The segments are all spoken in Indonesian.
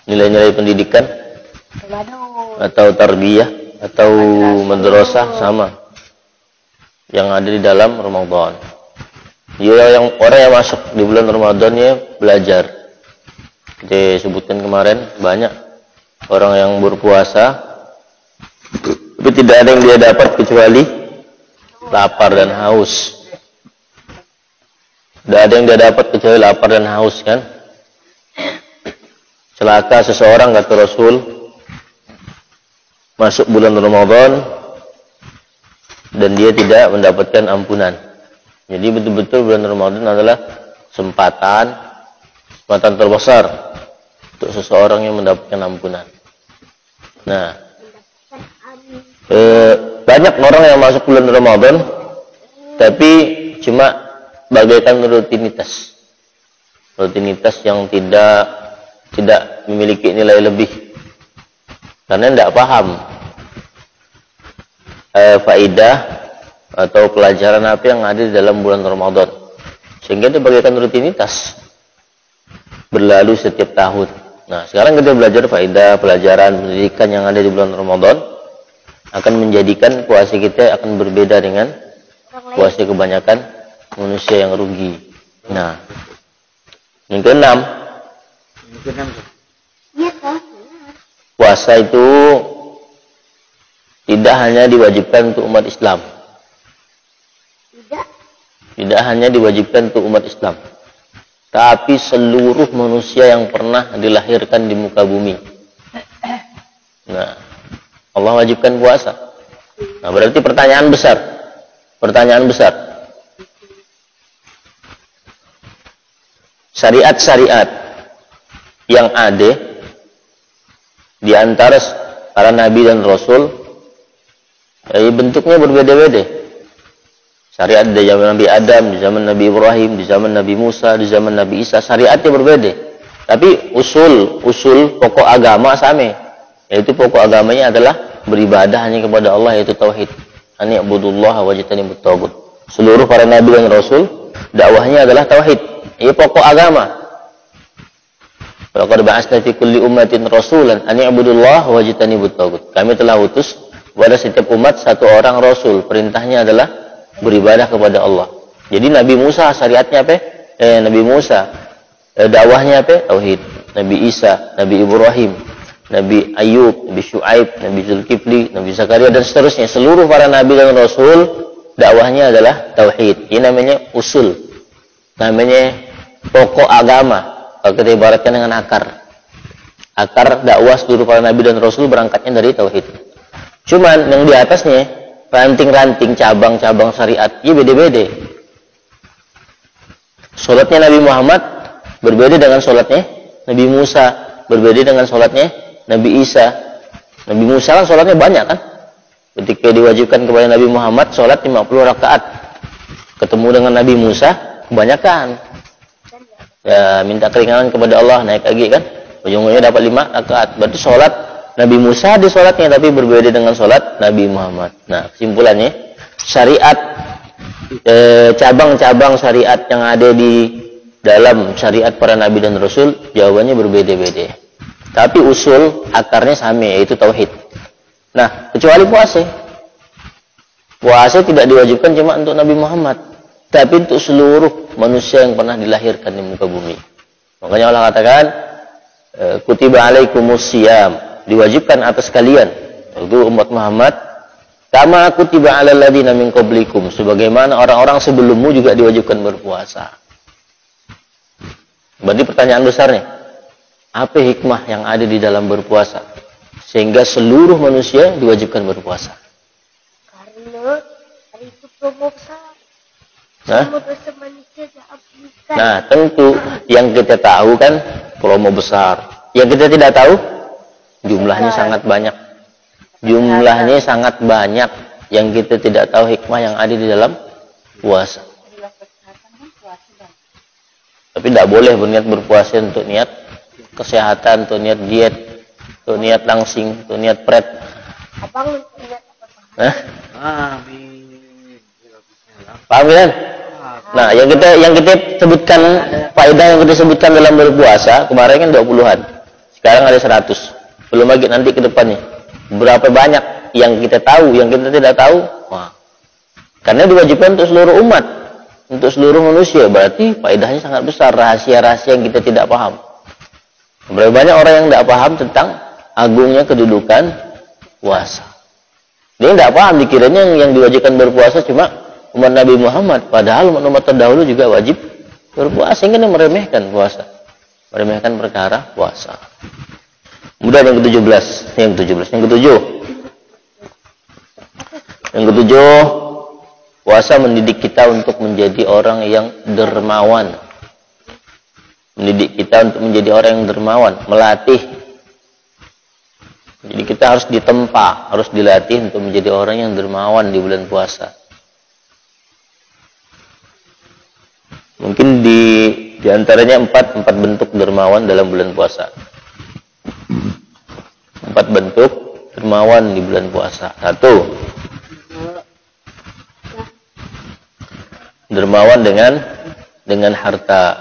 nilai-nilai pendidikan atau tarbiyah atau madrasah sama yang ada di dalam Ramadan. Ya, yang orang yang masuk di bulan Ramadan ya belajar. Kita sebutkan kemarin banyak orang yang berpuasa tapi tidak ada yang dia dapat kecuali lapar dan haus. Tidak ada yang dia dapat kecuali lapar dan haus, kan? Celaka seseorang, kata Rasul, masuk bulan Ramadan dan dia tidak mendapatkan ampunan. Jadi betul-betul bulan Ramadan adalah kesempatan terbesar untuk seseorang yang mendapatkan ampunan. Nah, banyak orang yang masuk bulan Ramadan tapi cuma bagaikan rutinitas yang tidak memiliki nilai lebih karena tidak paham faidah atau pelajaran apa yang ada di dalam bulan Ramadan, sehingga itu bagaikan rutinitas berlalu setiap tahun. Nah, sekarang kita belajar faidah, pelajaran, pendidikan yang ada di bulan Ramadan akan menjadikan puasa kita akan berbeda dengan puasa kebanyakan manusia yang rugi. Nah, yang keenam, puasa itu tidak hanya diwajibkan untuk umat Islam. Tidak hanya diwajibkan untuk umat Islam, tapi seluruh manusia yang pernah dilahirkan di muka bumi. Nah, Allah wajibkan puasa. Nah, berarti pertanyaan besar. Syariat-syariat yang ada di antara para nabi dan rasul, bentuknya berbeda-beda. Syariat di zaman Nabi Adam, di zaman Nabi Ibrahim, di zaman Nabi Musa, di zaman Nabi Isa, syariatnya berbeda. Tapi usul pokok agama sama. Yaitu pokok agamanya adalah beribadah hanya kepada Allah, yaitu tauhid. Ani ibudullaha wajtanibut taghut. Seluruh para nabi dan rasul dakwahnya adalah tauhid. Ini pokok agama. Laqad ba'atsna fi kulli ummatin rasulan an i'budullaha wajtanibut taghut. Kami telah utus kepada setiap umat satu orang rasul. Perintahnya adalah beribadah kepada Allah. Jadi Nabi Musa syariatnya apa? Nabi Musa dakwahnya apa? Tauhid. Nabi Isa, Nabi Ibrahim, Nabi Ayub, Nabi Syuaib, Nabi Zulkifli, Nabi Zakaria dan seterusnya. Seluruh para nabi dan rasul dakwahnya adalah tauhid. Ini namanya usul. Namanya pokok agama. Kalau kita ibaratkan dengan akar. Akar dakwah seluruh para nabi dan rasul berangkatnya dari tauhid. Cuman yang di atasnya ranting-ranting, cabang-cabang syariat, ya beda-beda. Sholatnya Nabi Muhammad berbeda dengan sholatnya Nabi Musa, berbeda dengan sholatnya Nabi Isa. Nabi Musa kan sholatnya banyak kan? Ketika diwajibkan kepada Nabi Muhammad sholat 50 rakaat. Ketemu dengan Nabi Musa, kebanyakan. Ya, minta keringanan kepada Allah, naik lagi kan? Ujung-ujungnya dapat 5 rakaat. Berarti sholat Nabi Musa di sholatnya tapi berbeda dengan sholat Nabi Muhammad. Nah, kesimpulannya syariat cabang-cabang syariat yang ada di dalam syariat para nabi dan rasul jawabannya berbeda-beda. Tapi usul akarnya sama, yaitu tauhid. Nah, kecuali puasa. Puasa tidak diwajibkan cuma untuk Nabi Muhammad, tapi untuk seluruh manusia yang pernah dilahirkan di muka bumi. Makanya Allah katakan kutiba alaikumus syiyam, diwajibkan atas kalian, itu umat Muhammad, kama kutiba alal ladzina min qablikum, sebagaimana orang-orang sebelummu juga diwajibkan berpuasa. Berarti pertanyaan besarnya, apa hikmah yang ada di dalam berpuasa sehingga seluruh manusia diwajibkan berpuasa? Karena itu promo besar. Nah, tentu yang kita tahu kan promo besar. Yang kita tidak tahu jumlahnya sangat banyak. Jumlahnya sangat banyak yang kita tidak tahu hikmah yang ada di dalam puasa. Tapi tidak boleh berniat berpuasa untuk niat kesehatan, untuk niat diet, untuk niat langsing, untuk niat pret. Abang niat apa? Paham kan? Nah, yang kita sebutkan faedah yang kita sebutkan dalam berpuasa kemarin kan 20-an. Sekarang ada 100. Belum lagi nanti ke depannya. Berapa banyak yang kita tahu, yang kita tidak tahu. Wah. Karena diwajibkan untuk seluruh umat, untuk seluruh manusia. Berarti faedahnya sangat besar, rahasia-rahasia yang kita tidak paham. Berapa banyak orang yang tidak paham tentang agungnya kedudukan puasa. Dia tidak paham, dikiranya yang diwajibkan berpuasa cuma umat Nabi Muhammad. Padahal umat terdahulu juga wajib berpuasa. Sehingga dia meremehkan puasa. Meremehkan perkara puasa. Kemudian yang ke-17. Yang ketujuh, puasa mendidik kita untuk menjadi orang yang dermawan. Mendidik kita untuk menjadi orang yang dermawan, melatih. Jadi kita harus ditempa, harus dilatih untuk menjadi orang yang dermawan di bulan puasa. Mungkin di antaranya empat bentuk dermawan dalam bulan puasa. 4 bentuk dermawan di bulan puasa. 1. Dermawan dengan harta.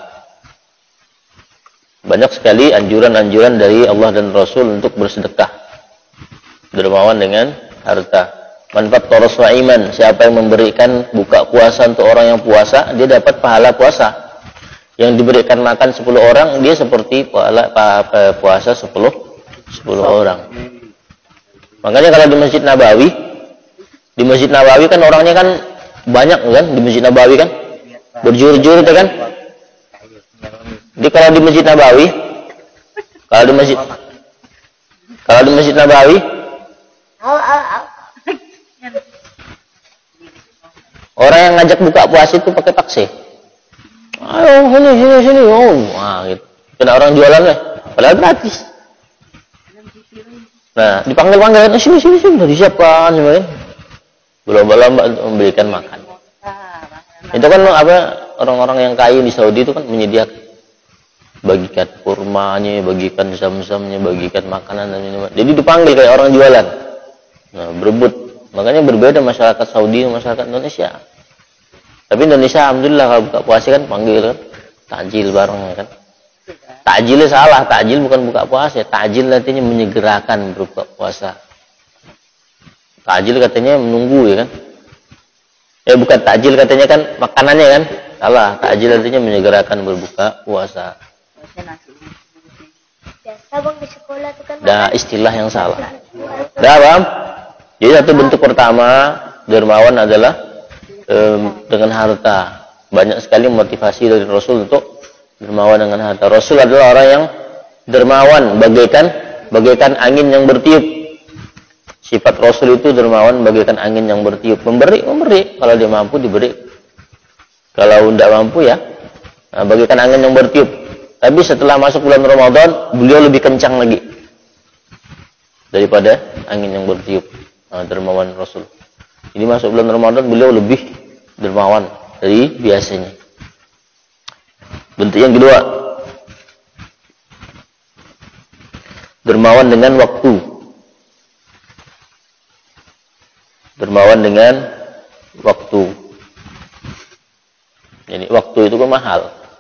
Banyak sekali anjuran-anjuran dari Allah dan Rasul untuk bersedekah. Dermawan dengan harta. Manfaat toros iman. Siapa yang memberikan buka puasa untuk orang yang puasa, dia dapat pahala puasa. Yang diberikan makan 10 orang, dia seperti pahala puasa 10 orang. Makanya kalau di Masjid Nabawi kan orangnya kan banyak kan di Masjid Nabawi kan, berjur-jur itu kan. Jadi kalau di Masjid Nabawi, orang yang ngajak buka puasa itu pakai taksi. Ayo sini. Oh, wah gitu. Kena orang jualan lah, padahal gratis. Nah, dipanggil-panggil, sini, sudah disiapkan semuanya. Berlomba-lomba untuk memberikan makan. Itu kan orang-orang yang kaya di Saudi itu kan menyediakan, bagikan kurmanya, bagikan zam-zamnya, bagikan makanan dan minuman. Jadi dipanggil kayak orang jualan. Nah, berebut. Makanya berbeda masyarakat Saudi dan masyarakat Indonesia. Tapi Indonesia alhamdulillah kalau buka puasa kan panggil kan, takjil bareng kan. Takjilnya salah, takjil bukan buka puasa. Takjil artinya menyegerakan berbuka puasa. Takjil katanya menunggu ya kan. Bukan takjil katanya kan makanannya kan. Salah, takjil artinya menyegerakan berbuka puasa. Biasa bang di sekolah itu kan. Dah istilah yang salah. Dah paham? Jadi satu bentuk pertama dermawan adalah dengan harta. Banyak sekali motivasi dari Rasul untuk dermawan dengan harta. Rasul adalah orang yang dermawan, bagaikan angin yang bertiup. Sifat Rasul itu dermawan bagaikan angin yang bertiup. Memberi. Kalau dia mampu diberi. Kalau tidak mampu ya, bagaikan angin yang bertiup. Tapi setelah masuk bulan Ramadan, beliau lebih kencang lagi daripada angin yang bertiup. Dermawan Rasul. Ini masuk bulan Ramadan, beliau lebih dermawan dari biasanya. Bentuk yang kedua, dermawan dengan waktu. Dermawan dengan waktu. Jadi waktu itu kan mahal.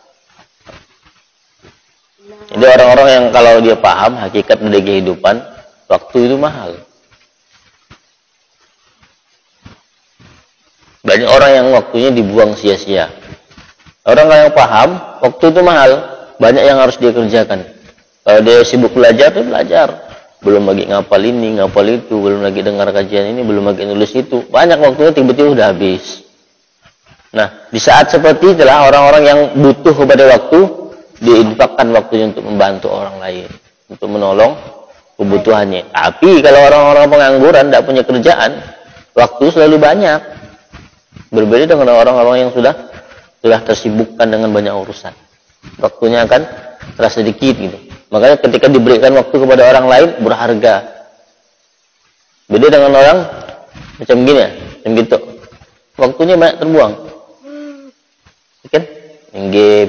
Jadi orang-orang yang kalau dia paham hakikat dari kehidupan, waktu itu mahal. Banyak orang yang waktunya dibuang sia-sia. Orang yang paham, waktu itu mahal. Banyak yang harus dia kerjakan. Kalau dia sibuk belajar, dia belajar. Belum lagi ngapal ini, ngapal itu. Belum lagi dengar kajian ini, belum lagi nulis itu. Banyak waktunya tiba-tiba udah habis. Nah, di saat seperti itulah orang-orang yang butuh kepada waktu, diinfakkan waktunya untuk membantu orang lain. Untuk menolong kebutuhannya. Tapi kalau orang-orang pengangguran, tidak punya kerjaan, waktu selalu banyak. Berbeda dengan orang-orang yang sudah tersibukkan dengan banyak urusan. Waktunya akan terasa sedikit gitu. Makanya ketika diberikan waktu kepada orang lain berharga. Beda dengan orang macam gini ya, macam gitu. Waktunya banyak terbuang. Kan? Main game.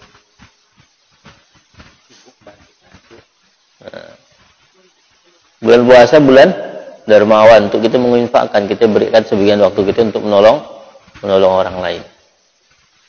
Bulan puasa bulan dermawan untuk kita menginfakkan, kita berikan sebagian waktu kita untuk menolong orang lain.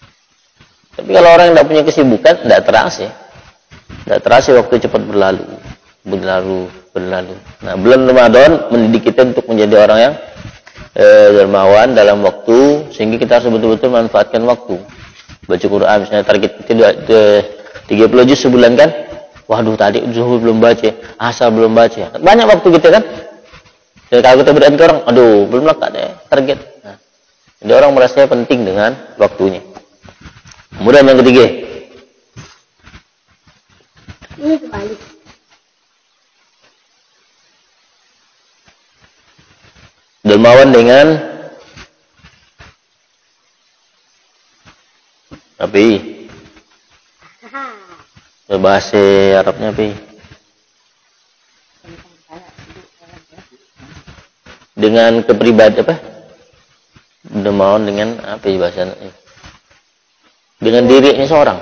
Tapi kalau orang yang tidak punya kesibukan, tidak terasa waktu cepat berlalu. berlalu. Nah, bulan Ramadan mendidik kita untuk menjadi orang yang dermawan dalam waktu, sehingga kita harus betul-betul manfaatkan waktu. Baca Quran misalnya target kita 30 juz sebulan kan? Waduh, tadi zuhur belum baca, asar belum baca. Banyak waktu kita kan? Dan kalau kita berani ke orang, aduh, belum lakukan target. Nah, jadi orang merasa penting dengan waktunya. Kemudian yang ketiga. Ini kebalik. Dermawan dengan apa? Bahasa Arabnya apa? Dengan kepribadian apa? Dermawan dengan apa bahasanya? Dengan dirinya seorang.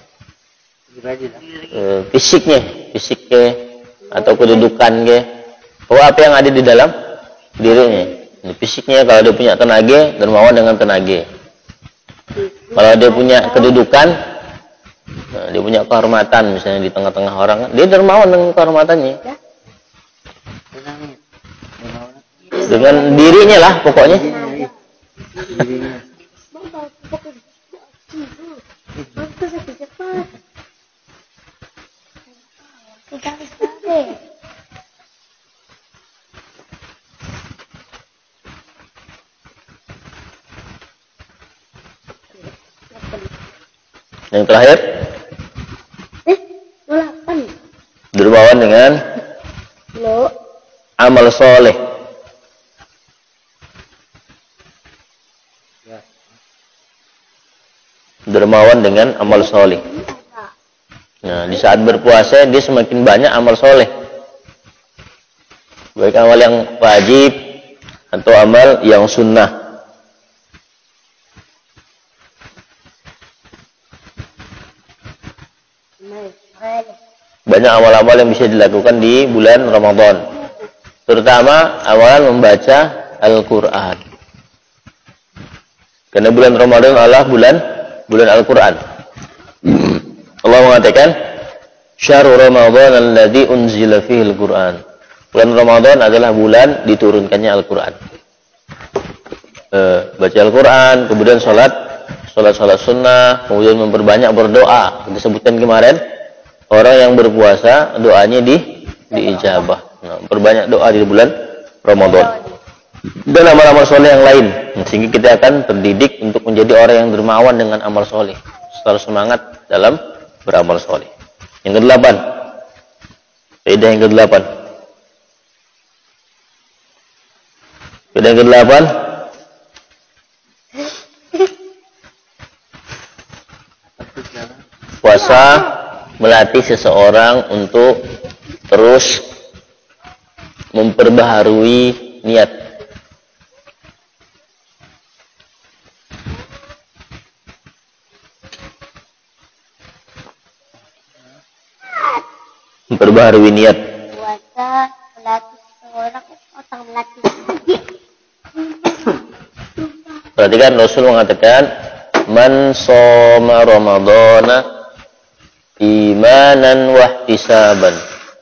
Fisiknya atau kedudukannya. Apa yang ada di dalam dirinya. Ini fisiknya, kalau dia punya tenaga, dermawan dengan tenaga. Kalau dia punya kedudukan, nah, dia punya kehormatan, misalnya di tengah-tengah orang, dia dermawan dengan kehormatannya. Dengan dirinya lah pokoknya. Yang terakhir, dermawan dengan amal soleh. Dermawan dengan amal soleh. Nah, di saat berpuasa dia semakin banyak amal soleh, baik amal yang wajib atau amal yang sunnah. Banyak amal-amal yang bisa dilakukan di bulan Ramadan, terutama amalan membaca Al-Quran. Karena bulan Ramadan adalah bulan Al-Quran. Allah mengatakan, "Syahrul Ramadan alladzi unzila fihi Al-Quran." Bulan Ramadan adalah bulan diturunkannya Al-Quran. Baca Al-Quran, kemudian sholat sunnah, kemudian memperbanyak berdoa. Kita sebutkan kemarin, orang yang berpuasa doanya diijabah. Nah, perbanyak doa di bulan Ramadan. Dan amal-amal soleh yang lain, sehingga kita akan terdidik untuk menjadi orang yang dermawan dengan amal soleh, selalu semangat dalam beramal soleh. Yang kedelapan, faedah yang kedelapan, puasa melatih seseorang untuk terus memperbaharui niat. Memperbaharui niat. Puasa melatih seorang otak melatih. Perhatikan, Rasul mengatakan, "Man shoma Ramadhana imanan wahtisaban."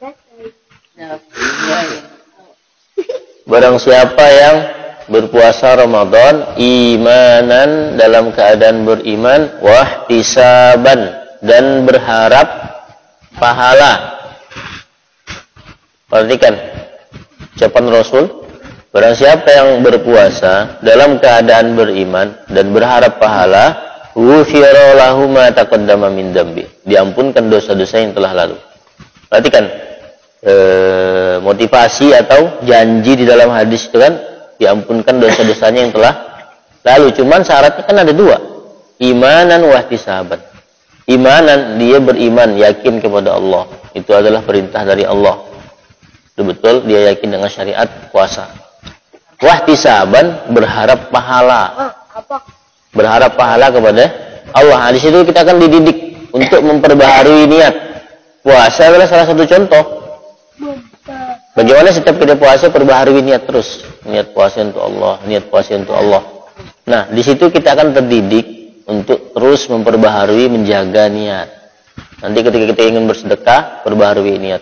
Barang siapa yang berpuasa Ramadan imanan, dalam keadaan beriman, wahtisaban, dan berharap pahala. Perhatikan ucapan Rasul, barang siapa yang berpuasa dalam keadaan beriman dan berharap pahala, ghufira lahu ma taqaddama min dzambi, diampunkan dosa-dosa yang telah lalu. Perhatikan motivasi atau janji di dalam hadis itu kan, diampunkan dosa-dosanya yang telah lalu. Cuman syaratnya kan ada dua, imanan wahtisaban. Imanan, dia beriman, yakin kepada Allah, itu adalah perintah dari Allah, betul dia yakin dengan syariat puasa. Wahtisaban, berharap pahala. Berharap pahala kepada Allah. Di situ kita akan dididik untuk memperbaharui niat. Puasa adalah salah satu contoh. Bagaimana setiap kita puasa perbaharui niat terus. Niat puasa untuk Allah, niat puasa untuk Allah. Nah, di situ kita akan terdidik untuk terus memperbaharui, menjaga niat. Nanti ketika kita ingin bersedekah, perbaharui niat.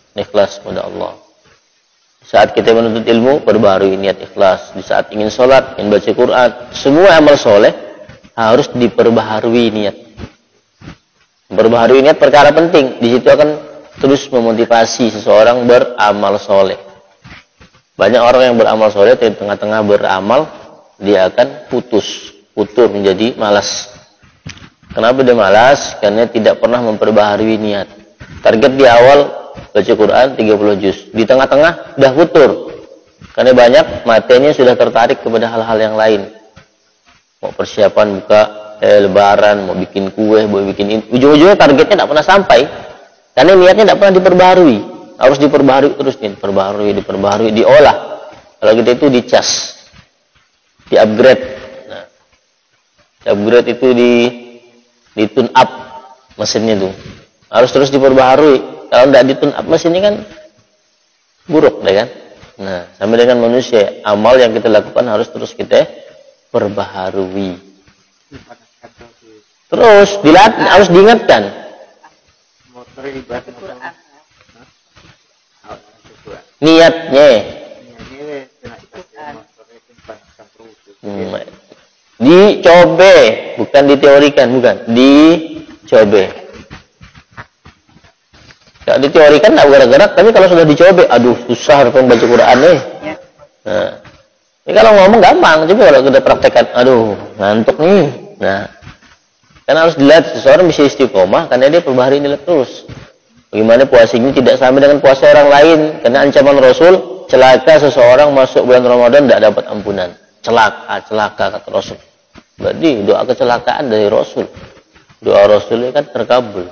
ikhlas kepada Allah. Saat kita menuntut ilmu, perbaharui niat ikhlas. Di saat ingin sholat, ingin baca Quran, semua amal soleh harus diperbaharui niat. Perbaharui niat perkara penting. Di situ akan terus memotivasi seseorang beramal soleh. Banyak orang yang beramal soleh, di tengah-tengah beramal, dia akan putur menjadi malas. Kenapa dia malas? Karena tidak pernah memperbaharui niat. Target di awal baca Quran 30 juz. Di tengah-tengah udah futur. Karena banyak matanya sudah tertarik kepada hal-hal yang lain. Mau persiapan buka lebaran, mau bikin kue, mau bikin ini. Ujung-ujungnya targetnya tidak pernah sampai. Karena niatnya tidak pernah diperbaharui. Harus diperbaharui terus nih, diperbaharui, diolah. Kalau kita itu dicas, di-upgrade. Nah, di-upgrade itu di tune up mesinnya tuh. Harus terus diperbaharui. Kalau tidak di-tune up mesinnya kan buruk, deh kan? Nah, sama dengan manusia, amal yang kita lakukan harus terus kita perbaharui. Terus dilatih, harus diingatkan. Niatnya. Dicoba, bukan diteorikan, bukan. Dicoba. Kalau diteorikan tidak gerak-gerak, tapi kalau sudah dicoba, aduh susah harus membaca Quran nih. Nah, ini kalau ngomong gampang, coba kalau kita praktekkan, aduh ngantuk nih. Nah, kan harus dilihat seseorang bisa istiqomah karena dia perbaharui niat terus. Bagaimana puasa ini tidak sama dengan puasa orang lain? Karena ancaman Rasul, celaka seseorang masuk bulan Ramadan tidak dapat ampunan. Celaka kata Rasul. Berarti doa kecelakaan dari Rasul. Doa Rasul kan terkabul.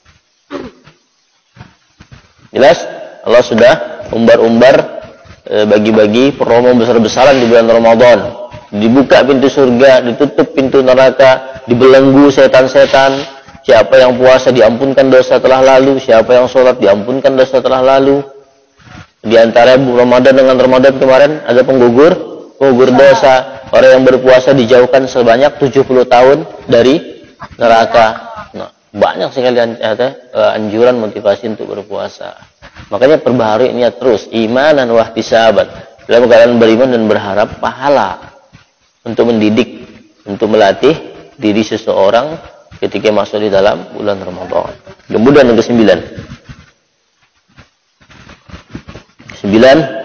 Jelas Allah sudah umbar-umbar bagi-bagi promo besar-besaran di bulan Ramadan. Dibuka pintu surga, ditutup pintu neraka, dibelenggu setan-setan. Siapa yang puasa diampunkan dosa telah lalu, siapa yang sholat diampunkan dosa telah lalu. Di antara Ramadan dengan Ramadan kemarin ada penggugur dosa. Orang yang berpuasa dijauhkan sebanyak 70 tahun dari neraka. Nah, banyak sekali anjuran motivasi untuk berpuasa. Makanya perbaharui niat terus, imanan wa ihtisaban. Dalam keadaan beriman dan berharap pahala untuk mendidik, untuk melatih diri seseorang ketika masuk di dalam bulan Ramadan. Kemudian yang ke-9. 9.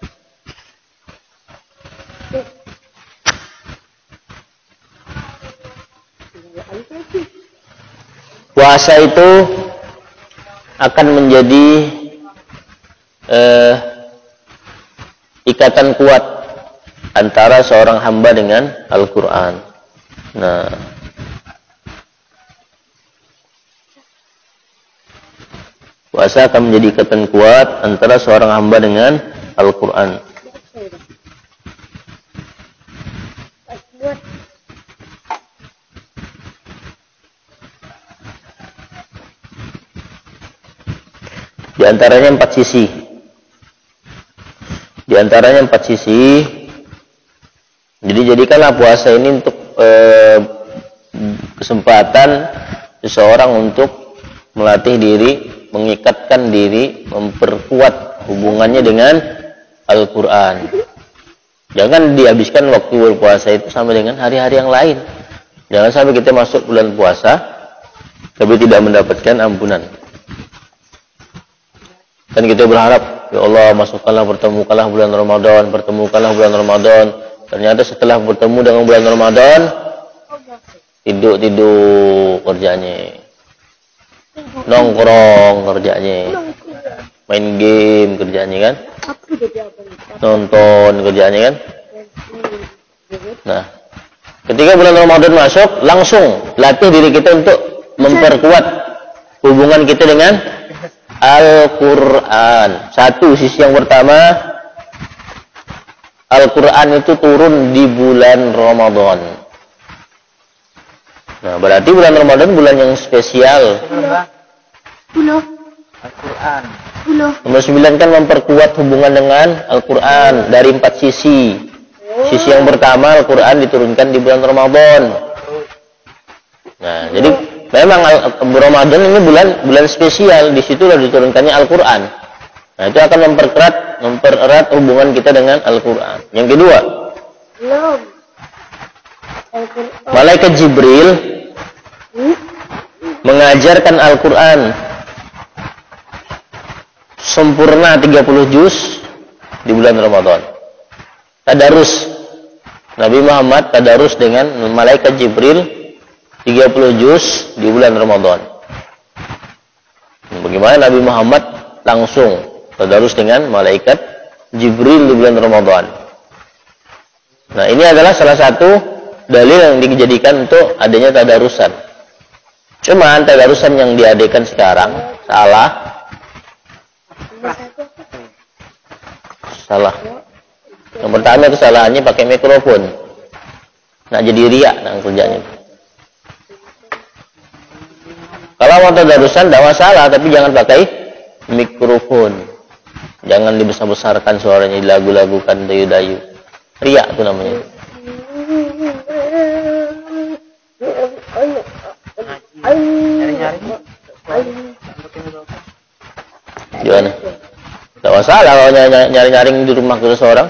Puasa itu akan menjadi ikatan kuat antara seorang hamba dengan Al-Quran. Nah, puasa akan menjadi ikatan kuat antara seorang hamba dengan Al-Quran. Di antaranya 4 sisi. Di antaranya 4 sisi. Jadi jadikanlah puasa ini untuk kesempatan seseorang untuk melatih diri, mengikatkan diri, memperkuat hubungannya dengan Al-Quran. Jangan dihabiskan waktu berpuasa itu sama dengan hari-hari yang lain. Jangan sampai kita masuk bulan puasa tapi tidak mendapatkan ampunan. Dan kita berharap, ya Allah pertemukanlah bulan Ramadan. Ternyata setelah bertemu dengan bulan Ramadan, tidur kerjanya, nongkrong kerjanya, main game kerjanya kan, nonton kerjanya kan. Nah, ketika bulan Ramadan masuk, langsung latih diri kita untuk memperkuat hubungan kita dengan Al-Quran. Satu, sisi yang pertama, Al-Quran itu turun di bulan Ramadan. Nah, berarti bulan Ramadan bulan yang spesial. Al-Quran. Nomor 9 kan memperkuat hubungan dengan Al-Quran dari 4 sisi. Sisi yang pertama, Al-Quran diturunkan di bulan Ramadan. Nah, jadi memang Ramadan ini bulan spesial, di situ diturunkannya Al-Quran. Nah, itu akan mempererat hubungan kita dengan Al-Quran. Yang kedua, Belum. Malaikat Jibril mengajarkan Al-Quran sempurna 30 juz di bulan Ramadan. Tadarus. Nabi Muhammad tadarus dengan Malaikat Jibril 30 juz di bulan Ramadan. Bagaimana Nabi Muhammad langsung tadarus dengan Malaikat Jibril di bulan Ramadan. Nah, ini adalah salah satu dalil yang dijadikan untuk adanya tadarusan. Cuman tadarusan yang diadakan sekarang salah. Yang pertama kesalahannya pakai mikrofon. Nah, jadi riak nah kerjanya. Kalau mau tadarusan tidak masalah, tapi jangan pakai mikrofon. Jangan dibesar-besarkan suaranya, dilagu-lagukan, dayu-dayu. Riak itu namanya. Gimana? Tidak masalah kalau nyari-nyaring di rumah seseorang.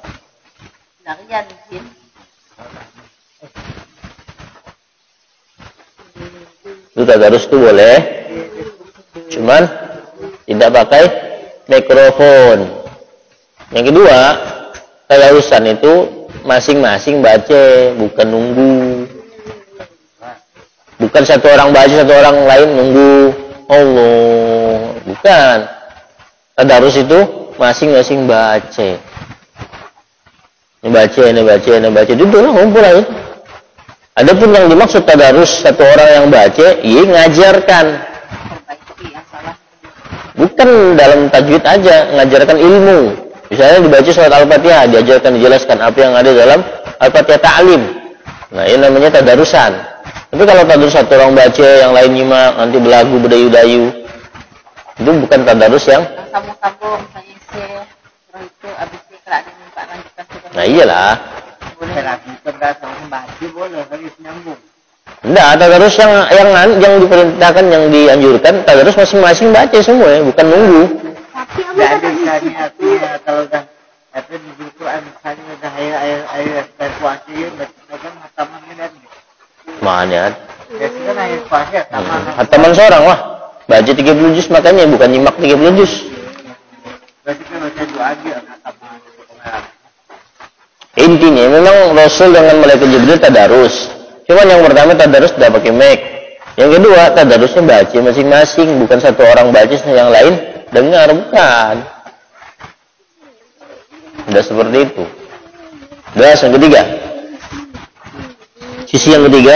Itu tadarus itu boleh. Cuman tidak pakai mikrofon. Yang kedua, tadarusan itu masing-masing baca, bukan nunggu. Bukan satu orang baca, satu orang lain nunggu. Allah, bukan. Tadarus itu masing-masing baca. Ini baca. Duduk ngumpul aja. Adapun yang dimaksud tadarus satu orang yang baca, ia ngajarkan. Bukan dalam tajwid aja, ngajarkan ilmu. Misalnya dibaca surat Al-Fatihah, diajarkan, dijelaskan apa yang ada dalam Al-Fatihah ta'lim. Nah, ini namanya tadarusan. Tapi kalau tadarus satu orang baca, yang lain nyimak, nanti belagu, berdayu-dayu, itu bukan tadarus yang sambung-sambung, misalnya setelah itu habis ikra dan minta lanjutkan. Nah, iyalah. Boleh lagi, berdasarkan baca boleh, harus nyambung. Enggak, tadarus yang diperintahkan, yang dianjurkan, tadarus masing-masing baca semua ya, bukan nunggu. Tapi Tidak ada misalnya artinya kalau udah di Al-Quran misalnya udah ayat puasa ya, baca hatamannya dan Mana? biasanya kan ayat puasa Hataman seorang lah. Baca 30 juz makanya, bukan nyimak 30 juz. berarti kan baca dua aja hataman. Intinya memang Rasul dengan Malaikat Jibril tadarus. Cuman yang pertama tadarus tidak pakai mic. Yang kedua tadarusnya baca masing-masing, bukan satu orang baca yang lain dengar, bukan. Tidak seperti itu. Das yang ketiga. Sisi yang ketiga.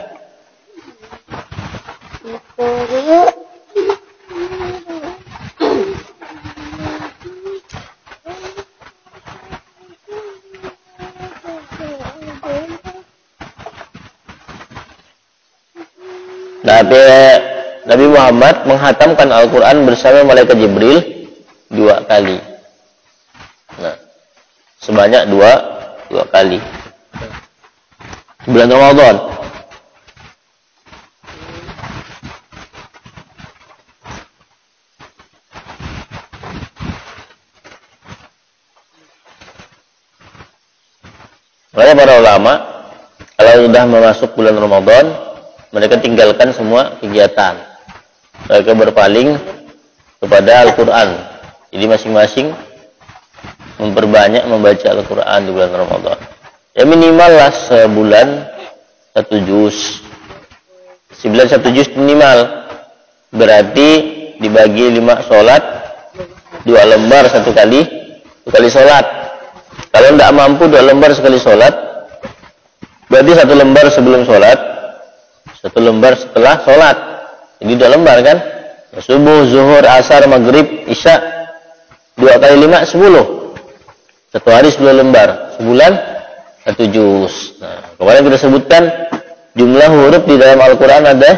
Nabi Muhammad menghatamkan Al-Quran bersama Malaikat Jibril 2 kali. Nah, sebanyak dua kali. Bulan Ramadan. Makanya para ulama kalau sudah masuk bulan Ramadan, mereka tinggalkan semua kegiatan. Mereka berpaling kepada Al-Quran. Jadi masing-masing memperbanyak membaca Al-Quran di bulan Ramadan. Ya minimal lah sebulan 1 juz. Sebulan 1 juz minimal. Berarti dibagi 5 sholat, 2 lembar 1 kali, 2 kali sholat. Kalau tidak mampu 2 lembar sekali sholat, berarti 1 lembar sebelum sholat, 1 lembar setelah sholat. Jadi 2 lembar kan? Subuh, zuhur, asar, maghrib, isya. 2 kali 5, 10. 1 hari 10 lembar. Sebulan 1 juz. Nah, kemarin kita sebutkan jumlah huruf di dalam Al-Quran ada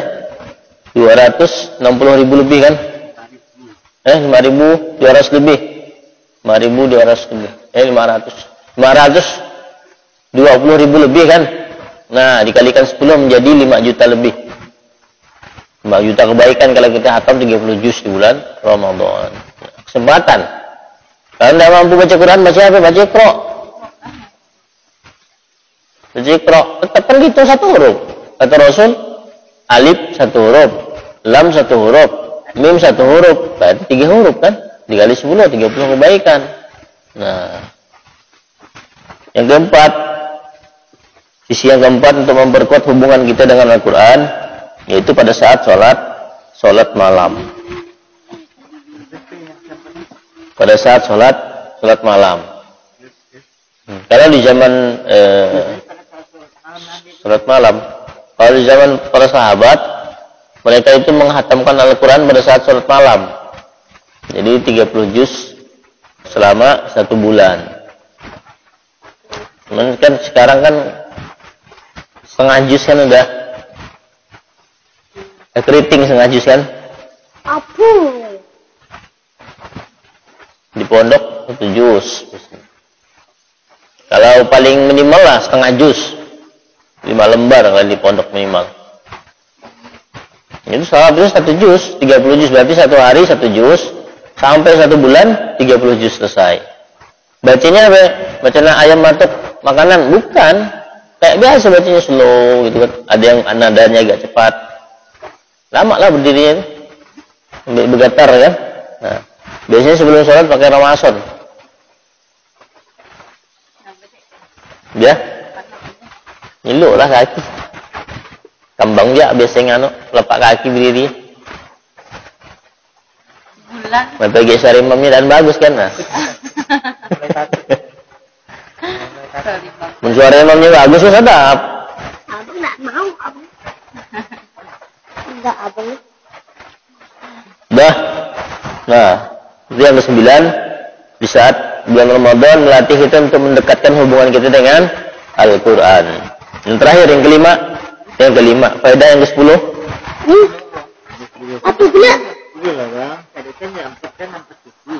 260.000 lebih kan? 5.200 lebih. 5.200 lebih. 520.000 lebih kan? Nah, dikalikan 10 menjadi 5 juta lebih. 5 juta kebaikan kalau kita hatam 30 juz di bulan Ramadan. Kesempatan. Kalau tidak mampu baca Quran, baca apa? Baca Iqra. Baca Iqra. Tetap kan gitu satu huruf. Kata Rasul, alif satu huruf, lam satu huruf, mim satu huruf. Berarti 3 huruf kan? Dikali 10, 30 kebaikan. Nah, yang keempat, sisi yang keempat untuk memperkuat hubungan kita dengan Al-Quran, yaitu pada saat sholat malam. Pada saat sholat malam. Kalau di zaman sholat malam, kalau di zaman para sahabat, mereka itu menghatamkan Al-Quran pada saat sholat malam. Jadi 30 juz selama 1 bulan. Cuman kan sekarang kan setengah juz kan udah keriting setengah juz kan? Apu. Di pondok 1 juz. Kalau paling minimal lah setengah juz, 5 lembar kalau di pondok minimal. Itu salat juz 1 juz, 30 juz berarti 1 hari 1 juz, sampai 1 bulan 30 juz selesai. Bacanya apa? Bacanya ayam matuk makanan? Bukan. Kayak biasa bacanya slow gitu kan. Ada yang nadanya agak cepat. Lama lah berdirinya, bergetar kan. Nah, biasanya sebelum sholat pakai ramason. Ya, nyeluk lah kaki. Kambang ya biasanya lepak kaki berdiri. Sampai geser imamnya dan bagus kan. Nah. Suara imamnya bagus ya sedap. Abang nggak mau, abang. Enggak, abang. Dah. Nah, itu yang ke-9. Di saat bulan Ramadan melatih kita untuk mendekatkan hubungan kita dengan Al-Quran. Yang terakhir, yang kelima. Faedah yang ke-10. Apa pula? Iya bang, tadi kan yang 4 kan 4 sisi.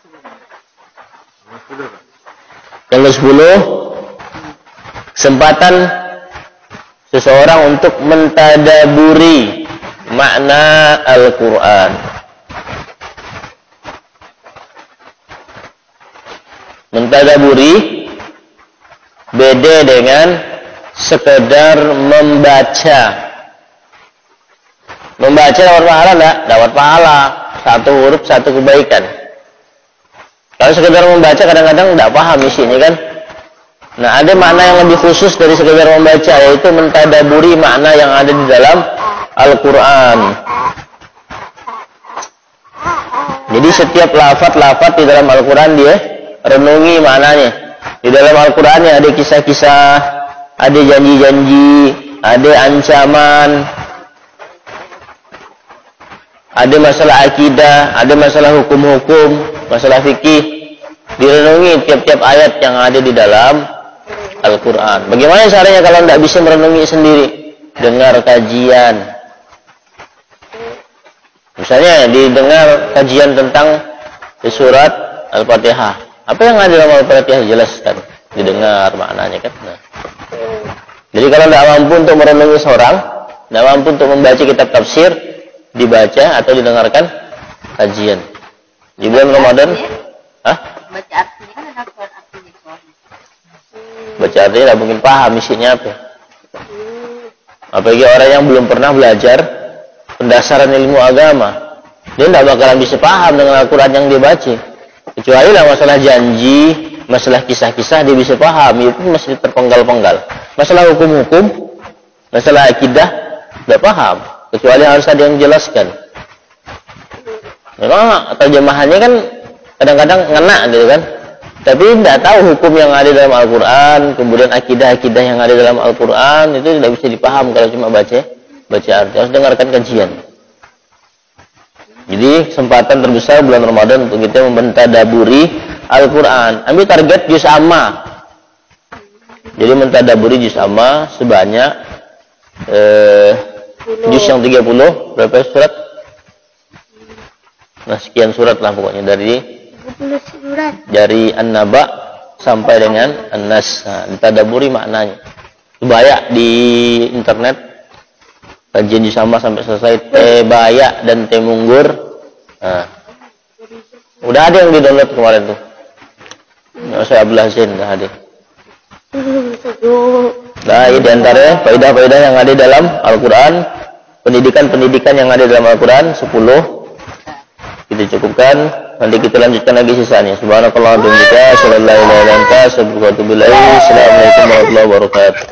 Yang ke-10, kesempatan seseorang untuk mentadaburi makna Al-Quran. Mentadaburi beda dengan sekedar membaca. Membaca dapat pahala enggak? Dapat pahala. 1 huruf 1 kebaikan. Kalau sekedar membaca kadang-kadang enggak paham isinya kan. Nah, ada makna yang lebih khusus dari sekedar membaca, yaitu mentadaburi makna yang ada di dalam Al-Quran. Jadi setiap lafaz-lafaz di dalam Al-Quran dia renungi maknanya. Di dalam Al-Quran ada kisah-kisah, ada janji-janji, ada ancaman, ada masalah akidah, ada masalah hukum-hukum, masalah fikih. Direnungi tiap-tiap ayat yang ada di dalam Al-Quran. Bagaimana caranya kalau tidak bisa merenungi sendiri? Dengar kajian. Misalnya didengar kajian tentang surat Al-Fatihah. Apa yang ada dalam Al-Fatihah jelaskan. Didengar maknanya kan. Nah. Jadi kalau tidak mampu untuk merenungi seorang, tidak mampu untuk membaca kitab tafsir, dibaca atau didengarkan kajian. Di bulan Ramadan, Baca artinya kan ada Quran artinya. baca artinya tidak mungkin paham isinya apa. Apalagi orang yang belum pernah belajar pendasaran ilmu agama, dia tidak bakalan bisa paham dengan Al-Quran yang dia baca. Kecuali lah masalah janji, masalah kisah-kisah dia bisa paham, itu masih terpenggal-penggal. Masalah hukum-hukum, masalah akidah, tidak paham. Kecuali harus ada yang jelaskan. Memang terjemahannya kan kadang-kadang ngena gitu kan. Tapi tidak tahu hukum yang ada dalam Al-Quran, kemudian akidah-akidah yang ada dalam Al-Quran, itu tidak bisa dipaham kalau cuma baca arti. Harus dengarkan kajian. Jadi kesempatan terbesar bulan Ramadan untuk kita mentadaburi Al-Quran. Ambil target juz amma. Jadi mentadaburi juz amma sebanyak juz yang 30, berapa surat? Nah, sekian surat lah pokoknya dari An-Naba sampai dengan An-Nas. Nah, ditadaburi maknanya. Banyak di internet kajian juz amma sampai selesai, teh bayak dan teh munggur. Nah, Udah ada yang di-download kemarin tuh. Ya, saya Abdullah Zain udah ada. Nah, ini diantaranya faidah-faidah yang ada dalam Al-Quran, pendidikan-pendidikan yang ada dalam Al-Quran 10. Kita cukupkan, nanti kita lanjutkan lagi sisanya. Subhanakallah wa bihamdika, asyhadu an la ilaha illa anta, astaghfiruka wa atubu ilaik. Assalamualaikum warahmatullahi wabarakatuh.